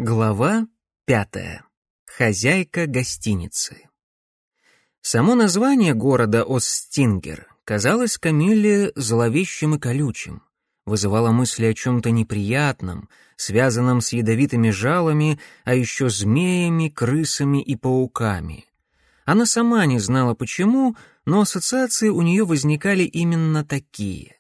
Глава 5. Хозяйка гостиницы. Само название города Остингер казалось Камилле зловещим и колючим, вызывало мысли о чем-то неприятном, связанном с ядовитыми жалами, а еще змеями, крысами и пауками. Она сама не знала почему, но ассоциации у нее возникали именно такие.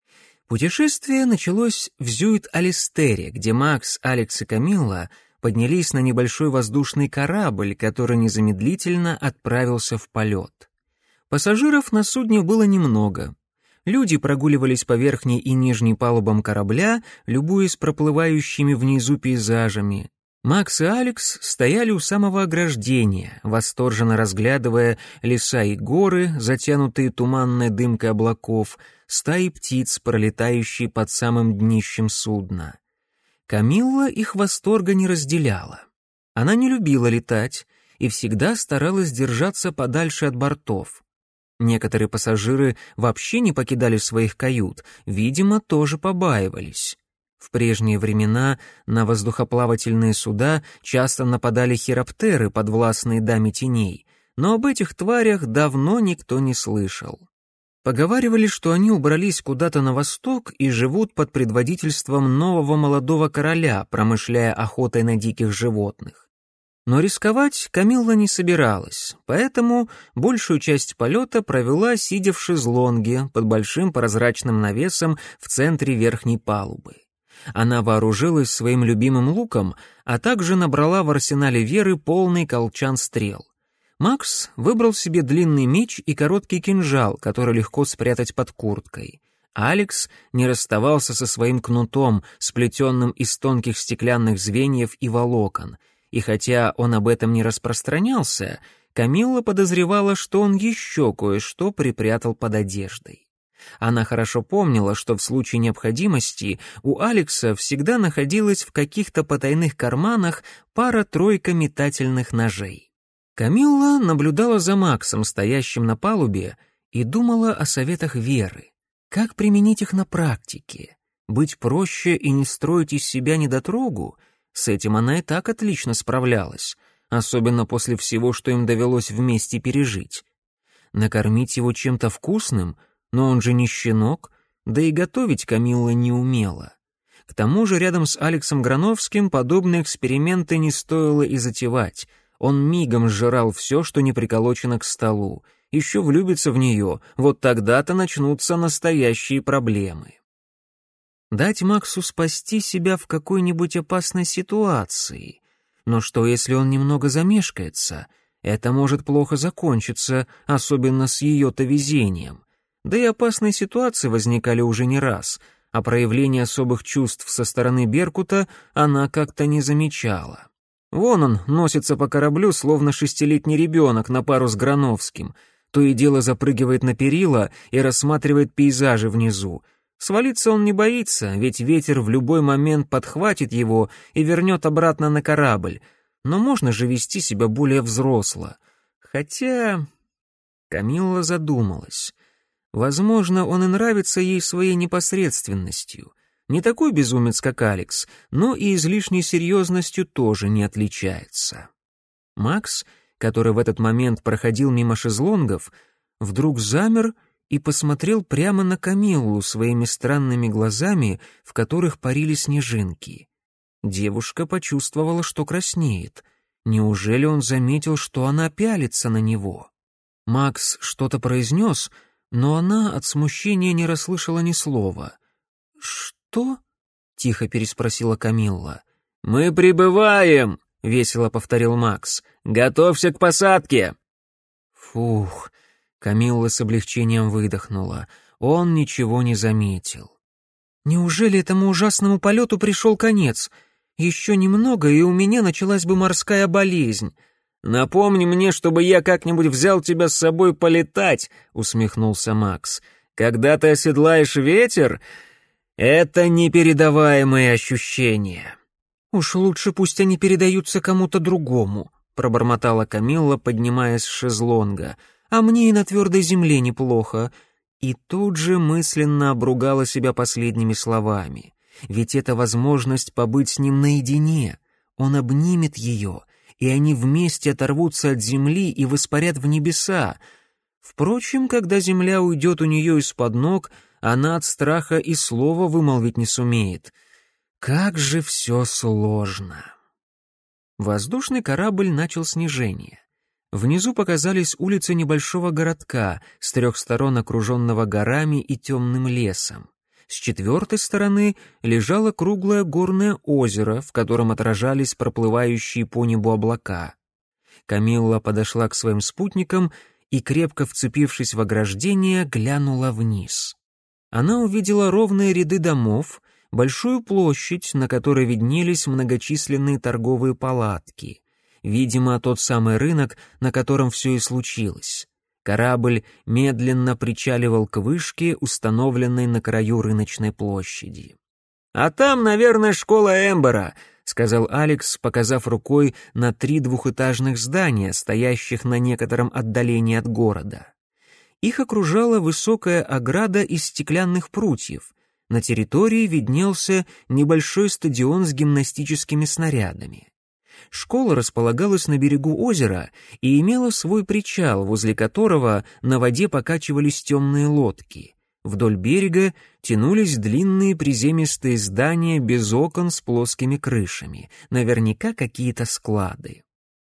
Путешествие началось в Зюит-Алистере, где Макс, Алекс и Камилла поднялись на небольшой воздушный корабль, который незамедлительно отправился в полет. Пассажиров на судне было немного. Люди прогуливались по верхней и нижней палубам корабля, любуясь проплывающими внизу пейзажами. Макс и Алекс стояли у самого ограждения, восторженно разглядывая леса и горы, затянутые туманной дымкой облаков, стаи птиц, пролетающие под самым днищем судна. Камилла их восторга не разделяла. Она не любила летать и всегда старалась держаться подальше от бортов. Некоторые пассажиры вообще не покидали своих кают, видимо, тоже побаивались. В прежние времена на воздухоплавательные суда часто нападали хироптеры, подвластные даме теней, но об этих тварях давно никто не слышал. Поговаривали, что они убрались куда-то на восток и живут под предводительством нового молодого короля, промышляя охотой на диких животных. Но рисковать Камилла не собиралась, поэтому большую часть полета провела, сидя в шезлонге под большим прозрачным навесом в центре верхней палубы. Она вооружилась своим любимым луком, а также набрала в арсенале Веры полный колчан стрел. Макс выбрал себе длинный меч и короткий кинжал, который легко спрятать под курткой. Алекс не расставался со своим кнутом, сплетенным из тонких стеклянных звеньев и волокон, и хотя он об этом не распространялся, Камилла подозревала, что он еще кое-что припрятал под одеждой. Она хорошо помнила, что в случае необходимости у Алекса всегда находилась в каких-то потайных карманах пара-тройка метательных ножей. Камилла наблюдала за Максом, стоящим на палубе, и думала о советах Веры. Как применить их на практике? Быть проще и не строить из себя недотрогу? С этим она и так отлично справлялась, особенно после всего, что им довелось вместе пережить. Накормить его чем-то вкусным — но он же не щенок, да и готовить Камилла не умела. К тому же рядом с Алексом Грановским подобные эксперименты не стоило и затевать. Он мигом сжирал все, что не приколочено к столу. Еще влюбится в нее, вот тогда-то начнутся настоящие проблемы. Дать Максу спасти себя в какой-нибудь опасной ситуации. Но что, если он немного замешкается? Это может плохо закончиться, особенно с ее-то везением. Да и опасные ситуации возникали уже не раз, а проявление особых чувств со стороны Беркута она как-то не замечала. Вон он носится по кораблю, словно шестилетний ребенок на пару с Грановским, то и дело запрыгивает на перила и рассматривает пейзажи внизу. Свалиться он не боится, ведь ветер в любой момент подхватит его и вернет обратно на корабль, но можно же вести себя более взросло. Хотя... Камилла задумалась. Возможно, он и нравится ей своей непосредственностью. Не такой безумец, как Алекс, но и излишней серьезностью тоже не отличается. Макс, который в этот момент проходил мимо шезлонгов, вдруг замер и посмотрел прямо на Камиллу своими странными глазами, в которых парили снежинки. Девушка почувствовала, что краснеет. Неужели он заметил, что она пялится на него? Макс что-то произнес, но она от смущения не расслышала ни слова. «Что?» — тихо переспросила Камилла. «Мы прибываем!» — весело повторил Макс. «Готовься к посадке!» Фух, Камилла с облегчением выдохнула. Он ничего не заметил. «Неужели этому ужасному полету пришел конец? Еще немного, и у меня началась бы морская болезнь». «Напомни мне, чтобы я как-нибудь взял тебя с собой полетать», — усмехнулся Макс. «Когда ты оседлаешь ветер, это непередаваемые ощущения». «Уж лучше пусть они передаются кому-то другому», — пробормотала Камилла, поднимаясь с шезлонга. «А мне и на твердой земле неплохо». И тут же мысленно обругала себя последними словами. Ведь это возможность побыть с ним наедине. он обнимет ее, и они вместе оторвутся от земли и воспарят в небеса. Впрочем, когда земля уйдет у нее из-под ног, она от страха и слова вымолвить не сумеет. Как же все сложно. Воздушный корабль начал снижение. Внизу показались улицы небольшого городка, с 3 сторон окруженного горами и темным лесом. С 4 стороны лежало круглое горное озеро, в котором отражались проплывающие по небу облака. Камилла подошла к своим спутникам и, крепко вцепившись в ограждение, глянула вниз. Она увидела ровные ряды домов, большую площадь, на которой виднелись многочисленные торговые палатки. Видимо, тот самый рынок, на котором все и случилось. Корабль медленно причаливал к вышке, установленной на краю рыночной площади. «А там, наверное, школа Эмбера», — сказал Алекс, показав рукой на 3 двухэтажных здания, стоящих на некотором отдалении от города. Их окружала высокая ограда из стеклянных прутьев. На территории виднелся небольшой стадион с гимнастическими снарядами. Школа располагалась на берегу озера и имела свой причал, возле которого на воде покачивались темные лодки. Вдоль берега тянулись длинные приземистые здания без окон с плоскими крышами, наверняка какие-то склады.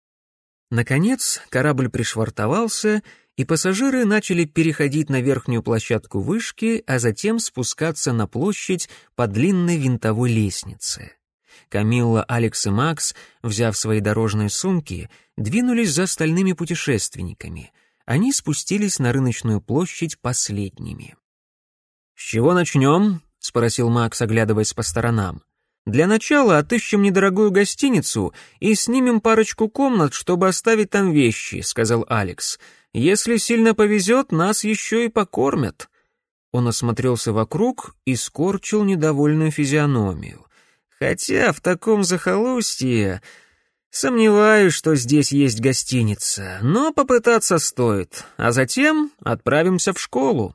Наконец корабль пришвартовался, и пассажиры начали переходить на верхнюю площадку вышки, а затем спускаться на площадь по длинной винтовой лестнице. Камилла, Алекс и Макс, взяв свои дорожные сумки, двинулись за остальными путешественниками. Они спустились на рыночную площадь последними. «С чего начнем?» — спросил Макс, оглядываясь по сторонам. «Для начала отыщем недорогую гостиницу и снимем парочку комнат, чтобы оставить там вещи», — сказал Алекс. «Если сильно повезет, нас еще и покормят». Он осмотрелся вокруг и скорчил недовольную физиономию. «Хотя в таком захолустье сомневаюсь, что здесь есть гостиница, но попытаться стоит, а затем отправимся в школу».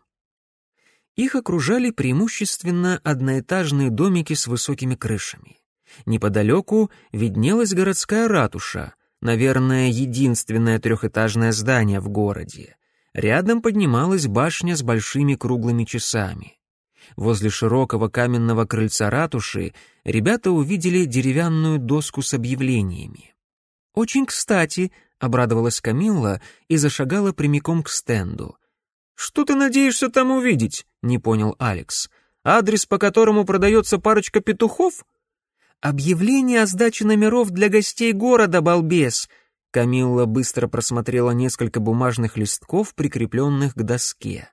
Их окружали преимущественно одноэтажные домики с высокими крышами. Неподалеку виднелась городская ратуша, наверное, единственное 3-этажное здание в городе. Рядом поднималась башня с большими круглыми часами. Возле широкого каменного крыльца ратуши ребята увидели деревянную доску с объявлениями. «Очень кстати», — обрадовалась Камилла и зашагала прямиком к стенду. «Что ты надеешься там увидеть?» — не понял Алекс. «Адрес, по которому продается парочка петухов?» «Объявление о сдаче номеров для гостей города, балбес!» Камилла быстро просмотрела несколько бумажных листков, прикрепленных к доске.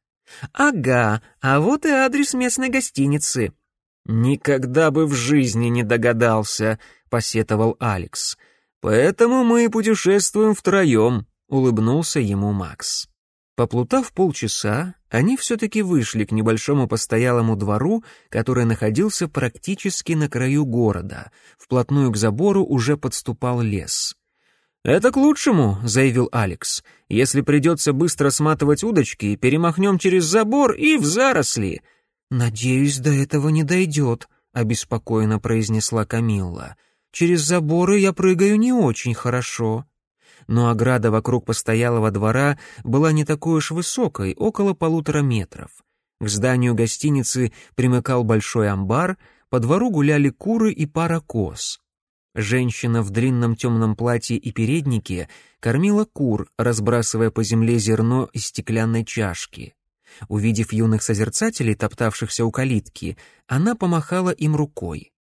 «Ага, а вот и адрес местной гостиницы». «Никогда бы в жизни не догадался», — посетовал Алекс. «Поэтому мы и путешествуем втроем», — улыбнулся ему Макс. Поплутав полчаса, они все-таки вышли к небольшому постоялому двору, который находился практически на краю города. Вплотную к забору уже подступал лес. «Это к лучшему», — заявил Алекс. «Если придется быстро сматывать удочки, перемахнем через забор и в заросли». «Надеюсь, до этого не дойдет», — обеспокоенно произнесла Камилла. «Через заборы я прыгаю не очень хорошо». Но ограда вокруг постоялого двора была не такой уж высокой, около 1,5 метров. К зданию гостиницы примыкал большой амбар, по двору гуляли куры и пара коз. Женщина в длинном темном платье и переднике кормила кур, разбрасывая по земле зерно из стеклянной чашки. Увидев юных созерцателей, топтавшихся у калитки, она помахала им рукой.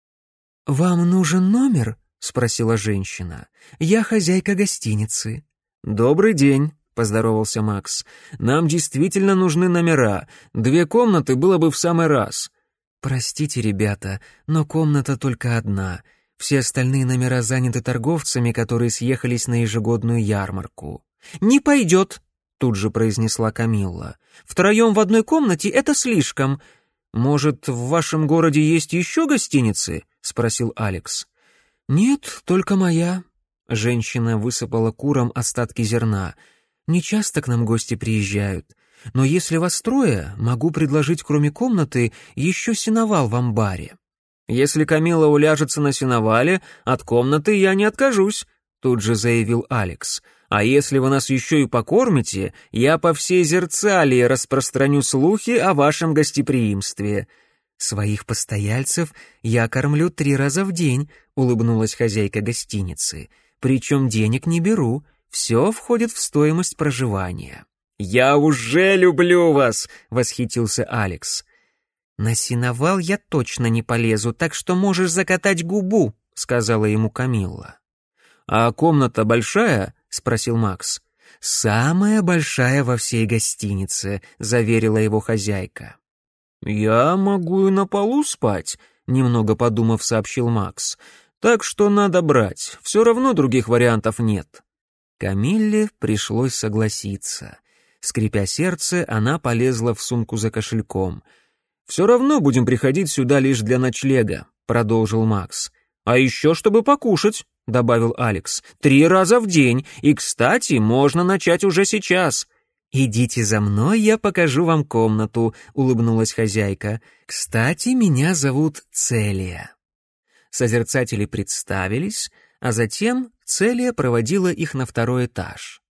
«Вам нужен номер?» — спросила женщина. «Я хозяйка гостиницы». «Добрый день», — поздоровался Макс. «Нам действительно нужны номера. 2 комнаты было бы в самый раз». «Простите, ребята, но комната только одна. Все остальные номера заняты торговцами, которые съехались на ежегодную ярмарку». «Не пойдет», — тут же произнесла Камилла. «Втроем в одной комнате — это слишком». «Может, в вашем городе есть еще гостиницы?» — спросил Алекс. «Нет, только моя». Женщина высыпала курам остатки зерна. «Не часто к нам гости приезжают. Но если вас 3, могу предложить, кроме комнаты, еще сеновал в амбаре». «Если Камилла уляжется на сеновале, от комнаты я не откажусь», — тут же заявил Алекс. «А если вы нас еще и покормите, я по всей Зерцалии распространю слухи о вашем гостеприимстве». «Своих постояльцев я кормлю 3 раза в день», — улыбнулась хозяйка гостиницы. «Причем денег не беру, все входит в стоимость проживания». «Я уже люблю вас!» — восхитился Алекс. «На сеновал я точно не полезу, так что можешь закатать губу», — сказала ему Камилла. «А комната большая?» — спросил Макс. «Самая большая во всей гостинице», — заверила его хозяйка. «Я могу и на полу спать», — немного подумав, сообщил Макс. «Так что надо брать, все равно других вариантов нет». Камилле пришлось согласиться. Скрипя сердце, она полезла в сумку за кошельком. «Все равно будем приходить сюда лишь для ночлега», — продолжил Макс. «А еще чтобы покушать», — добавил Алекс. 3 раза в день, и, кстати, можно начать уже сейчас». «Идите за мной, я покажу вам комнату», — улыбнулась хозяйка. «Кстати, меня зовут Целия». Созерцатели представились, а затем Целия проводила их на 2-й этаж.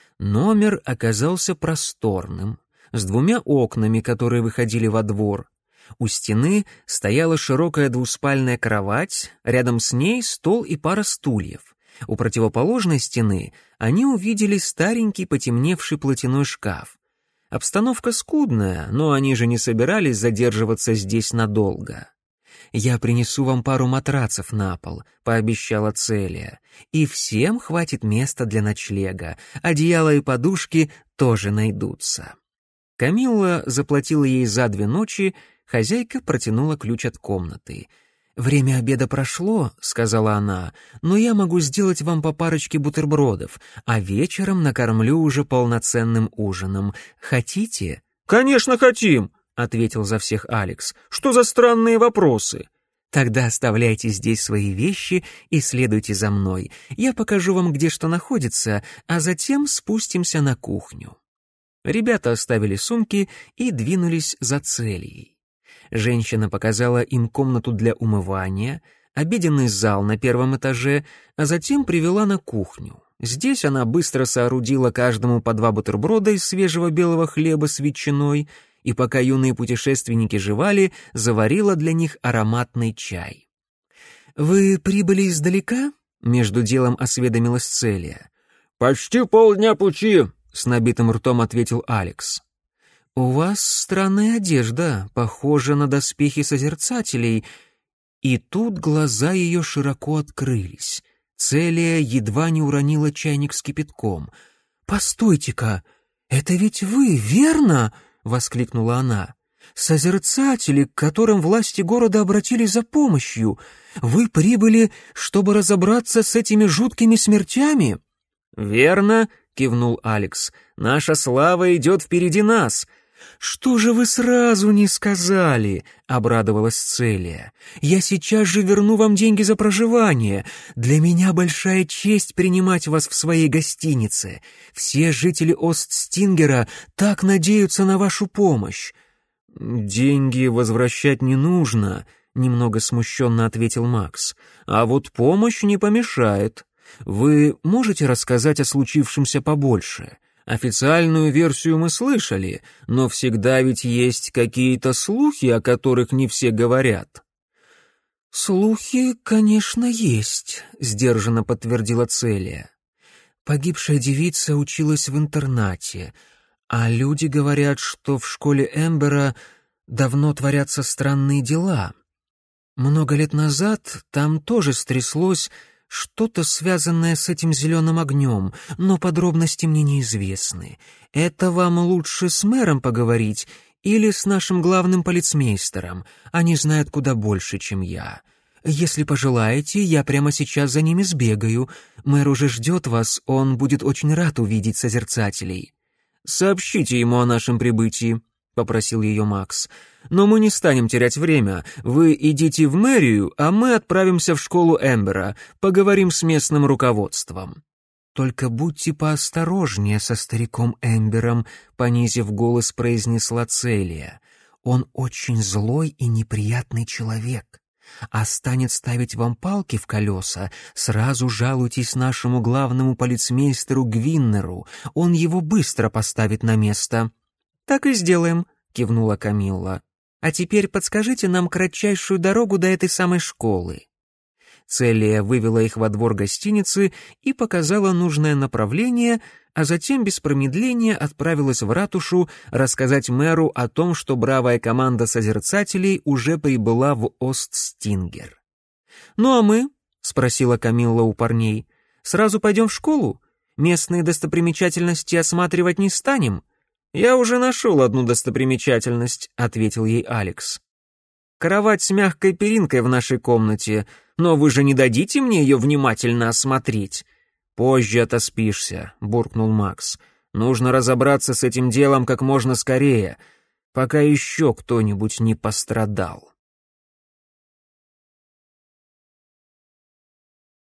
Номер оказался просторным, с 2 окнами, которые выходили во двор. У стены стояла широкая двуспальная кровать, рядом с ней стол и пара стульев. У противоположной стены они увидели старенький потемневший платяной шкаф. Обстановка скудная, но они же не собирались задерживаться здесь надолго. «Я принесу вам пару матрацев на пол», — пообещала Целия. «И всем хватит места для ночлега. Одеяло и подушки тоже найдутся». Камилла заплатила ей за 2 ночи, хозяйка протянула ключ от комнаты. «Время обеда прошло», — сказала она, «но я могу сделать вам по парочке бутербродов, а вечером накормлю уже полноценным ужином. Хотите?» «Конечно хотим», — ответил за всех Алекс. «Что за странные вопросы?» «Тогда оставляйте здесь свои вещи и следуйте за мной. Я покажу вам, где что находится, а затем спустимся на кухню». Ребята оставили сумки и двинулись за Целией. Женщина показала им комнату для умывания, обеденный зал на 1-м этаже, а затем привела на кухню. Здесь она быстро соорудила каждому по 2 бутерброда из свежего белого хлеба с ветчиной, и пока юные путешественники жевали, заварила для них ароматный чай. «Вы прибыли издалека?» — между делом осведомилась Целия. «Почти полдня пути», — с набитым ртом ответил Алекс. «У вас странная одежда, похожа на доспехи созерцателей». И тут глаза ее широко открылись. Целия едва не уронила чайник с кипятком. «Постойте-ка, это ведь вы, верно?» — воскликнула она. «Созерцатели, к которым власти города обратились за помощью. Вы прибыли, чтобы разобраться с этими жуткими смертями?» «Верно», — кивнул Алекс. «Наша слава идет впереди нас». «Что же вы сразу не сказали?» — обрадовалась Целия. «Я сейчас же верну вам деньги за проживание. Для меня большая честь принимать вас в своей гостинице. Все жители Остстингера так надеются на вашу помощь». «Деньги возвращать не нужно», — немного смущенно ответил Макс. «А вот помощь не помешает. Вы можете рассказать о случившемся побольше? Официальную версию мы слышали, но всегда ведь есть какие-то слухи, о которых не все говорят». «Слухи, конечно, есть», — сдержанно подтвердила Целия. «Погибшая девица училась в интернате, а люди говорят, что в школе Эмбера давно творятся странные дела. Много лет назад там тоже стряслось что-то, связанное с этим зеленым огнем, но подробности мне неизвестны. Это вам лучше с мэром поговорить или с нашим главным полицмейстером. Они знают куда больше, чем я. Если пожелаете, я прямо сейчас за ними сбегаю. Мэр уже ждет вас, он будет очень рад увидеть созерцателей». «Сообщите ему о нашем прибытии», — попросил ее Макс. «Но мы не станем терять время. Вы идите в мэрию, а мы отправимся в школу Эмбера. Поговорим с местным руководством». «Только будьте поосторожнее со стариком Эмбером», — понизив голос, произнесла Целия. «Он очень злой и неприятный человек. А станет ставить вам палки в колеса, сразу жалуйтесь нашему главному полицмейстеру Гвиннеру, он его быстро поставит на место». «Так и сделаем», — кивнула Камилла. «А теперь подскажите нам кратчайшую дорогу до этой самой школы». Целия вывела их во двор гостиницы и показала нужное направление, а затем без промедления отправилась в ратушу рассказать мэру о том, что бравая команда созерцателей уже прибыла в Остстингер. «Ну а мы?» — спросила Камилла у парней. «Сразу пойдем в школу? Местные достопримечательности осматривать не станем?» «Я уже нашел одну достопримечательность», — ответил ей Алекс. «Кровать с мягкой перинкой в нашей комнате, но вы же не дадите мне ее внимательно осмотреть?» «Позже отоспишься», — буркнул Макс. «Нужно разобраться с этим делом как можно скорее, пока еще кто-нибудь не пострадал».